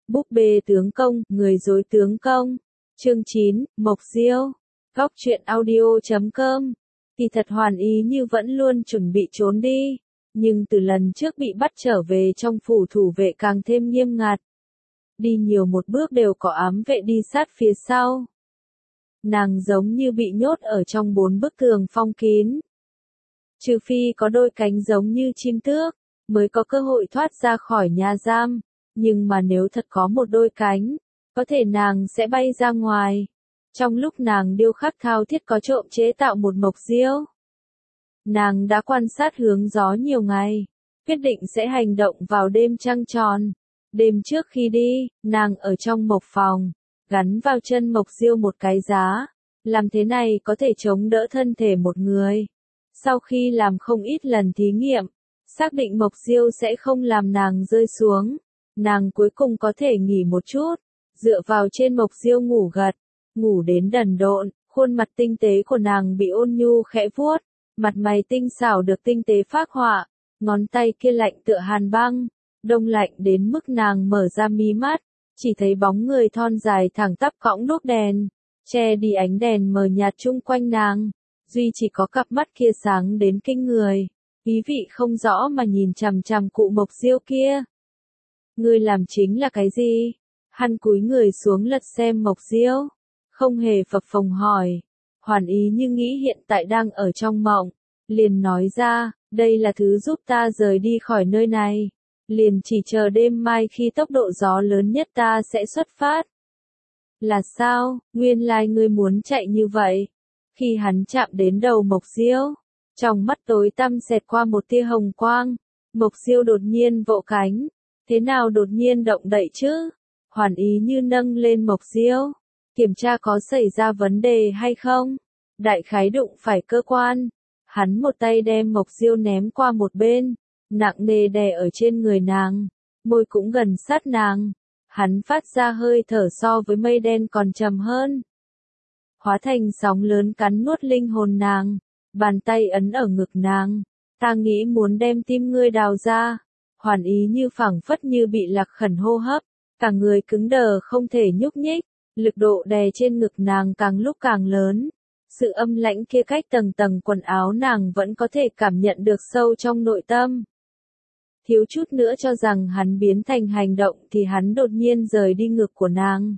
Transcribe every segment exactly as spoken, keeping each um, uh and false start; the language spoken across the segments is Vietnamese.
Búp bê tướng công, người dối tướng công. Chương chín, Mộc Diêu. Góc truyện audio chấm com. Kỳ thật Hoàn Ý Như vẫn luôn chuẩn bị trốn đi, nhưng từ lần trước bị bắt trở về trong phủ thủ vệ càng thêm nghiêm ngặt. Đi nhiều một bước đều có ám vệ đi sát phía sau. Nàng giống như bị nhốt ở trong bốn bức tường phong kín. Trừ phi có đôi cánh giống như chim tước, mới có cơ hội thoát ra khỏi nhà giam. Nhưng mà nếu thật có một đôi cánh, có thể nàng sẽ bay ra ngoài. Trong lúc nàng điêu khắc thao thiết có trộm chế tạo một Mộc Diêu. Nàng đã quan sát hướng gió nhiều ngày, quyết định sẽ hành động vào đêm trăng tròn. Đêm trước khi đi, nàng ở trong mộc phòng, gắn vào chân Mộc Diêu một cái giá. Làm thế này có thể chống đỡ thân thể một người. Sau khi làm không ít lần thí nghiệm, xác định Mộc Diêu sẽ không làm nàng rơi xuống. Nàng cuối cùng có thể nghỉ một chút, dựa vào trên Mộc Diêu ngủ gật, ngủ đến đần độn, khuôn mặt tinh tế của nàng bị ôn nhu khẽ vuốt, mặt mày tinh xảo được tinh tế phác họa, ngón tay kia lạnh tựa hàn băng, đông lạnh đến mức nàng mở ra mí mắt, chỉ thấy bóng người thon dài thẳng tắp cõng đuốc đèn, che đi ánh đèn mờ nhạt chung quanh nàng, duy chỉ có cặp mắt kia sáng đến kinh người, ý vị không rõ mà nhìn chằm chằm cụ Mộc Diêu kia. Ngươi làm chính là cái gì? Hắn cúi người xuống lật xem Mộc Diêu, không hề phập phồng hỏi. Hoàn Ý Như nghĩ hiện tại đang ở trong mộng, liền nói ra, đây là thứ giúp ta rời đi khỏi nơi này. Liền chỉ chờ đêm mai khi tốc độ gió lớn nhất ta sẽ xuất phát. Là sao, nguyên lai ngươi muốn chạy như vậy? Khi hắn chạm đến đầu Mộc Diêu, trong mắt tối tăm xẹt qua một tia hồng quang, Mộc Diêu đột nhiên vỗ cánh. Thế nào đột nhiên động đậy chứ? Hoàn Ý Như nâng lên Mộc Diêu, kiểm tra có xảy ra vấn đề hay không. Đại khái đụng phải cơ quan. Hắn một tay đem Mộc Diêu ném qua một bên, nặng nề đè ở trên người nàng, môi cũng gần sát nàng. Hắn phát ra hơi thở so với mây đen còn trầm hơn. Hóa thành sóng lớn cắn nuốt linh hồn nàng, bàn tay ấn ở ngực nàng. Ta nghĩ muốn đem tim ngươi đào ra. Hoàn Ý Như phảng phất như bị lạc khẩn hô hấp, cả người cứng đờ không thể nhúc nhích, lực độ đè trên ngực nàng càng lúc càng lớn. Sự âm lãnh kia cách tầng tầng quần áo nàng vẫn có thể cảm nhận được sâu trong nội tâm. Thiếu chút nữa cho rằng hắn biến thành hành động thì hắn đột nhiên rời đi ngực của nàng.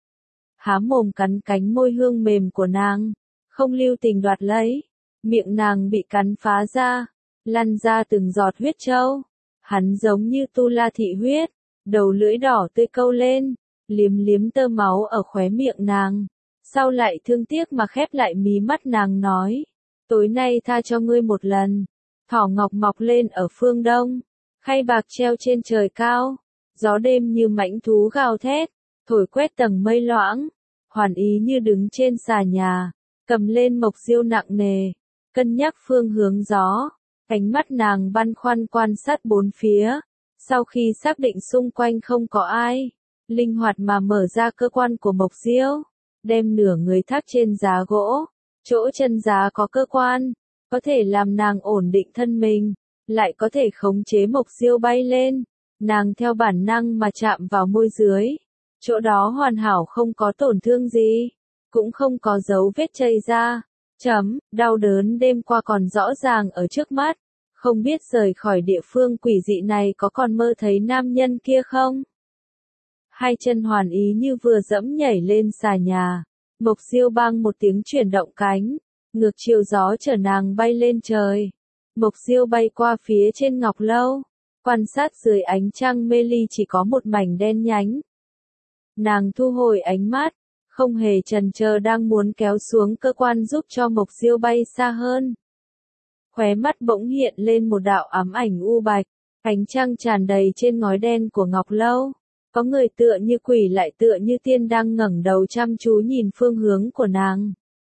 Há mồm cắn cánh môi hương mềm của nàng, không lưu tình đoạt lấy, miệng nàng bị cắn phá ra, lăn ra từng giọt huyết trâu. Hắn giống như tu la thị huyết, đầu lưỡi đỏ tươi câu lên, liếm liếm tơ máu ở khóe miệng nàng. Sau lại thương tiếc mà khép lại mí mắt nàng nói, tối nay tha cho ngươi một lần. Thỏ ngọc mọc lên ở phương đông, khay bạc treo trên trời cao, gió đêm như mãnh thú gào thét, thổi quét tầng mây loãng. Hoàn Ý Như đứng trên xà nhà, cầm lên Mộc Diêu nặng nề, cân nhắc phương hướng gió. Ánh mắt nàng băn khoăn quan sát bốn phía, sau khi xác định xung quanh không có ai, linh hoạt mà mở ra cơ quan của Mộc Diêu, đem nửa người thác trên giá gỗ, chỗ chân giá có cơ quan, có thể làm nàng ổn định thân mình, lại có thể khống chế Mộc Diêu bay lên, nàng theo bản năng mà chạm vào môi dưới, chỗ đó hoàn hảo không có tổn thương gì, cũng không có dấu vết chảy ra. Chấm, đau đớn đêm qua còn rõ ràng ở trước mắt, không biết rời khỏi địa phương quỷ dị này có còn mơ thấy nam nhân kia không? Hai chân Hoàn Ý Như vừa dẫm nhảy lên xà nhà, Mộc Diêu bang một tiếng chuyển động cánh, ngược chiều gió chở nàng bay lên trời. Mộc Diêu bay qua phía trên ngọc lâu, quan sát dưới ánh trăng mê ly chỉ có một mảnh đen nhánh. Nàng thu hồi ánh mắt, không hề chần chờ đang muốn kéo xuống cơ quan giúp cho Mộc Diêu bay xa hơn. Khóe mắt bỗng hiện lên một đạo ám ảnh u bạch, ánh trăng tràn đầy trên ngói đen của ngọc lâu. Có người tựa như quỷ lại tựa như tiên đang ngẩng đầu chăm chú nhìn phương hướng của nàng.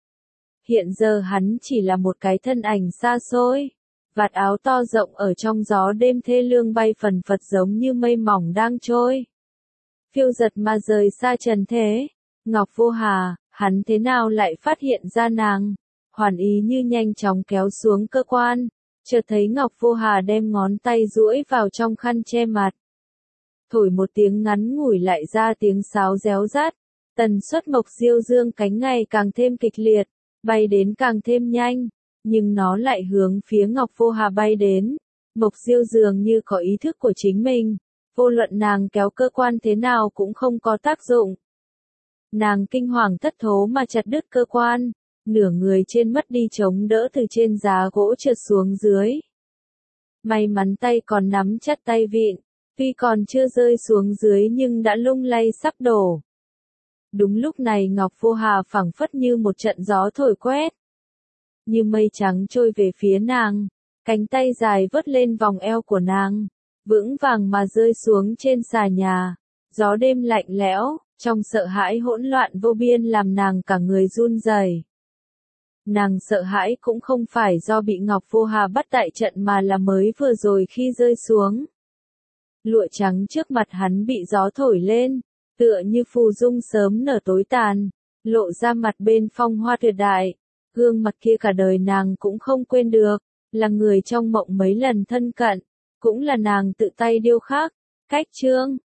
Hiện giờ hắn chỉ là một cái thân ảnh xa xôi, vạt áo to rộng ở trong gió đêm thê lương bay phần phật giống như mây mỏng đang trôi. Phiêu giật mà rời xa trần thế. Ngọc Vô Hà, hắn thế nào lại phát hiện ra nàng? Hoàn Ý Như nhanh chóng kéo xuống cơ quan, chợt thấy Ngọc Vô Hà đem ngón tay duỗi vào trong khăn che mặt. thổi một tiếng ngắn ngủi lại ra tiếng sáo réo rắt. Tần suất Mộc Diêu dương cánh ngày càng thêm kịch liệt, bay đến càng thêm nhanh, nhưng nó lại hướng phía Ngọc Vô Hà bay đến. Mộc Diêu dường như có ý thức của chính mình, vô luận nàng kéo cơ quan thế nào cũng không có tác dụng. Nàng kinh hoàng thất thố mà chặt đứt cơ quan, nửa người trên mất đi chống đỡ từ trên giá gỗ trượt xuống dưới. May mắn tay còn nắm chặt tay vịn, tuy còn chưa rơi xuống dưới nhưng đã lung lay sắp đổ. Đúng lúc này Ngọc Vô Hà phảng phất như một trận gió thổi quét. Như mây trắng trôi về phía nàng, cánh tay dài vớt lên vòng eo của nàng, vững vàng mà rơi xuống trên xà nhà. Gió đêm lạnh lẽo, trong sợ hãi hỗn loạn vô biên làm nàng cả người run rẩy. Nàng sợ hãi cũng không phải do bị Ngọc Vô Hà bắt tại trận mà là mới vừa rồi khi rơi xuống. Lụa trắng trước mặt hắn bị gió thổi lên, tựa như phù dung sớm nở tối tàn, lộ ra mặt bên phong hoa tuyệt đại. Gương mặt kia cả đời nàng cũng không quên được, là người trong mộng mấy lần thân cận, cũng là nàng tự tay điêu khắc. Cách chương